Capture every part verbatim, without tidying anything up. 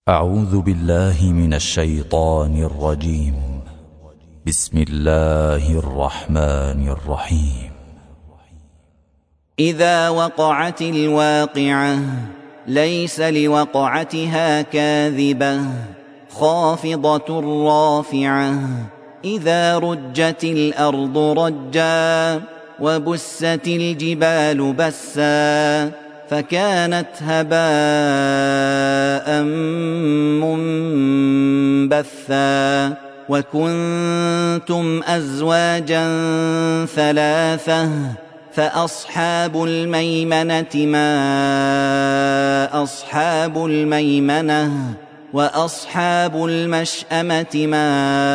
أعوذ بالله من الشيطان الرجيم. بسم الله الرحمن الرحيم. إذا وقعت الواقعة ليس لوقعتها كاذبة خافضة رافعة إذا رجت الأرض رجا وبست الجبال بسا فكانت هباء منبثا وكنتم أزواجا ثلاثة فأصحاب الميمنة ما أصحاب الميمنة وأصحاب المشأمة ما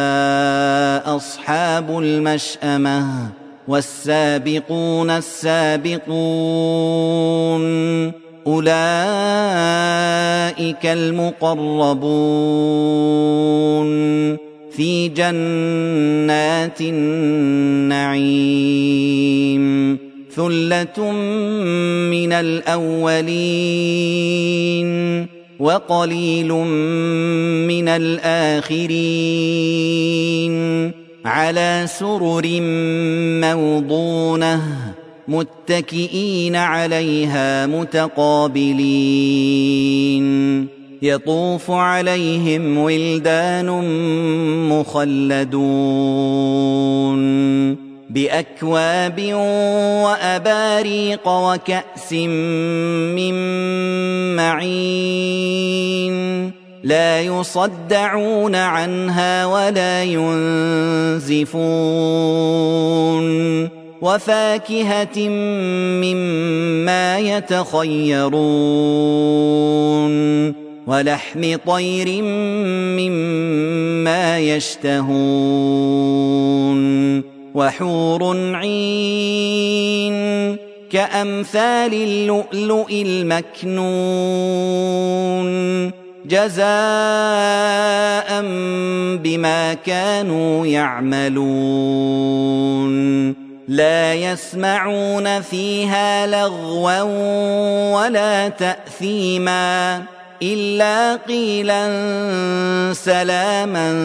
أصحاب المشأمة والسابقون السابقون أولئك المقربون في جنات النعيم ثلة من الأولين وقليل من الآخرين على سرر موضونة متكئين عليها متقابلين يطوف عليهم ولدان مخلدون بأكواب وأباريق وكأس من معين لا يصدعون عنها ولا ينزفون وفاكهة مما يتخيرون ولحم طير مما يشتهون وحور عين كأمثال اللؤلؤ المكنون جزاء بما كانوا يعملون لا يسمعون فيها لغوا ولا تأثيما إلا قيلا سلاما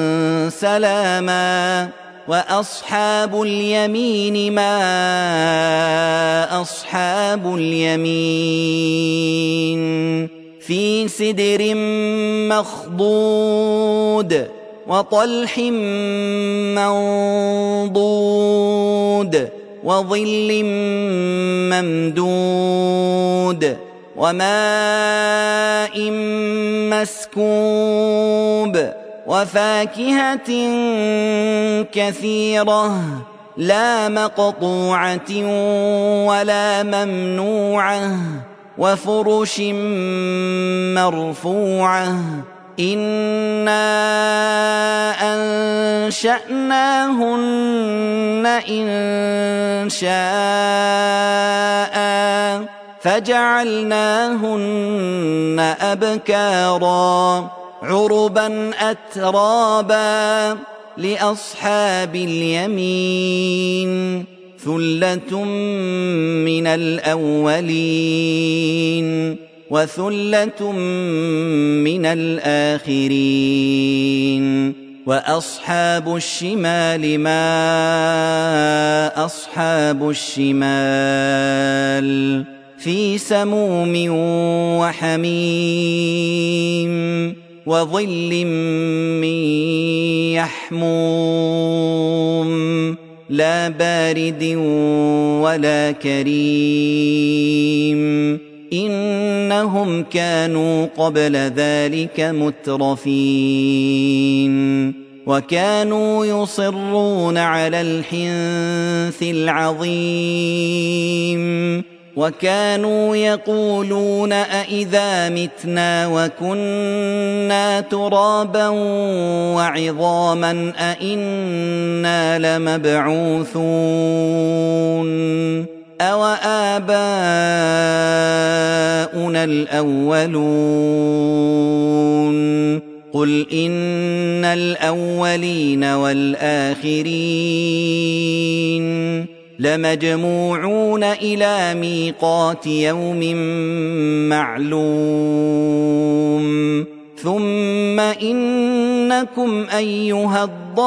سلاما وأصحاب اليمين ما أصحاب اليمين في سدر مخضود وطلح منضود وظل ممدود وماء مسكوب وفاكهة كثيرة لا مقطوعة ولا ممنوعة وفرش مرفوعة إنا أنشأناهن إن شاء فجعلناهن أبكارا عربا أترابا لأصحاب اليمين ثلة من الأولين وثلة من الآخرين وأصحاب الشمال ما أصحاب الشمال في سموم وحميم وظل من يحموم لا بارد ولا كريم إنهم كانوا قبل ذلك مترفين وكانوا يصرون على الحنث العظيم وكانوا يقولون أئذا متنا وكنا ترابا وعظاما أئنا لمبعوثون أو آباؤنا الأولون قل إن الأولين والآخرين لمجموعون إلى ميقات يوم معلوم ثم إنكم أيها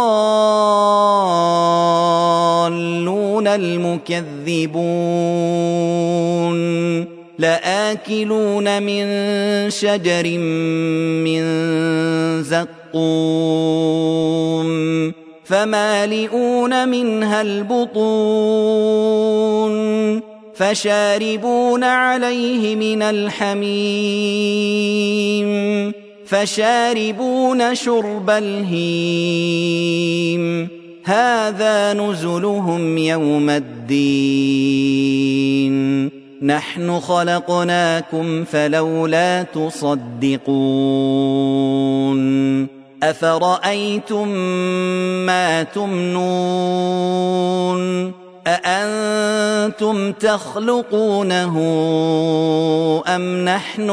الضالون المكذبون لآكلون من شجر من زقوم فمالئون منها البطون فشاربون عليه من الحميم فشاربون شرب الهيم هذا نزلهم يوم الدين نحن خلقناكم فلولا تصدقون أفرأيتم ما تمنون أأنتم تخلقونه أم نحن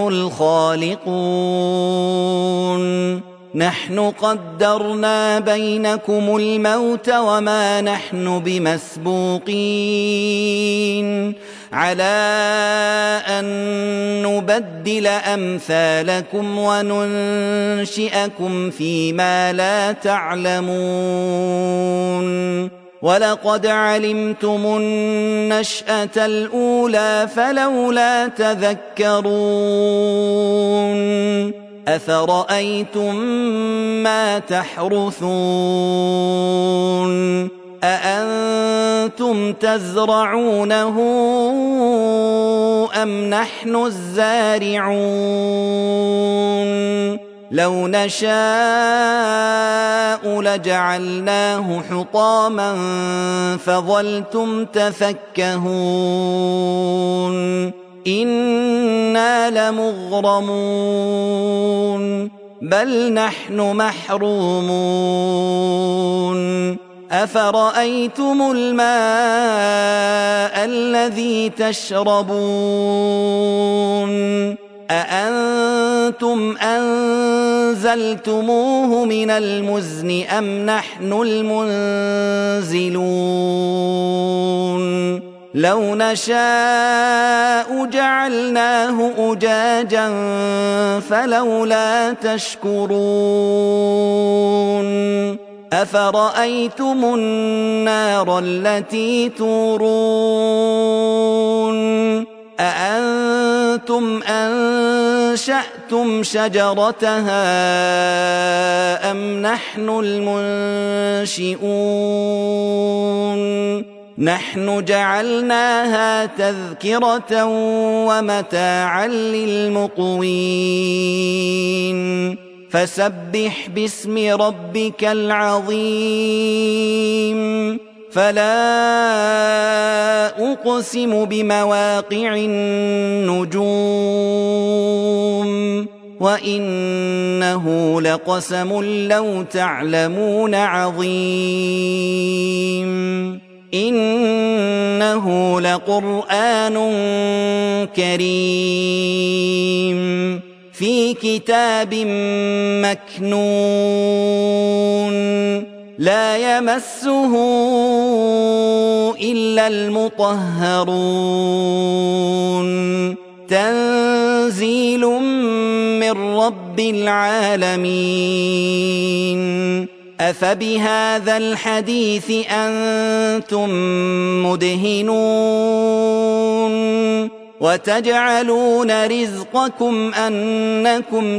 الخالقون نحن قدرنا بينكم الموت وما نحن بمسبوقين على أن نبدل أمثالكم وننشئكم فيما لا تعلمون ولقد علمتم النشأة الأولى فلولا تذكرون أفرأيتم ما تحرثون أأنتم تزرعونه أم نحن الزارعون لو نشاء لجعلناه حطاما فظلتم تفكهون إنا لمغرمون بل نحن محرومون أفرأيتم الماء الذي تشربون أأنتم أنزلتموه من المزن أم نحن المنزلون لو نشاء جعلناه أجاجا فلولا تشكرون أفرأيتم النار التي تورون أأنتم أنشأتم شجرتها أم نحن المنشئون نحن جعلناها تذكرة ومتاعا للمقوين فسبح باسم ربك العظيم فلا أقسم بمواقع النجوم وإنه لقسم لو تعلمون عظيم إنه لقرآن كريم في كتاب مكنون لا يمسه إلا المطهرون تنزيل من رب العالمين أفبهذا الحديث أنتم مدهنون وتجعلون رزقكم أنكم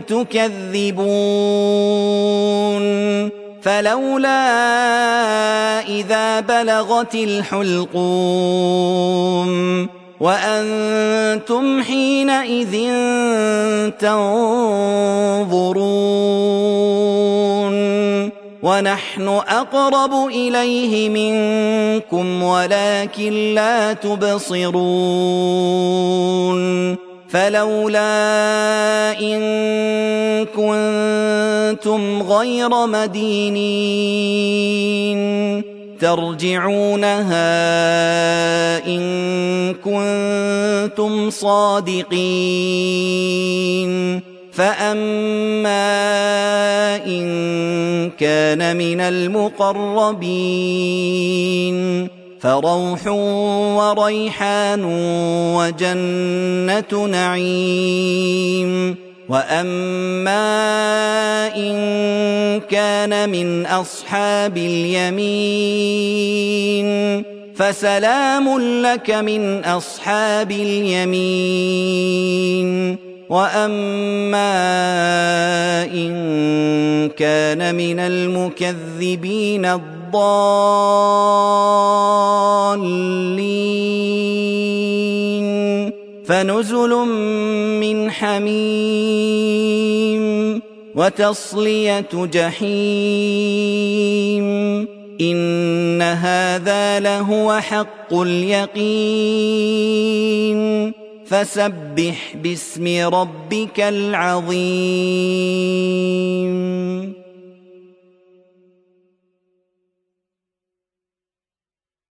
تكذبون فلولا إذا بلغت الحلقوم وأنتم حينئذ تنظرون ونحن أقرب إليه منكم ولكن لا تبصرون فلولا إن كنتم غير مدينين ترجعونها إن كنتم صادقين فأما إن كان من المقربين فروح وريحان وجنة نعيم وأما إن كان من أصحاب اليمين فسلام لك من أصحاب اليمين وأما إن كان من المكذبين الضالين فنزل من حميم وتصلية جحيم إن هذا لهو حق اليقين فسبح باسم ربك العظيم.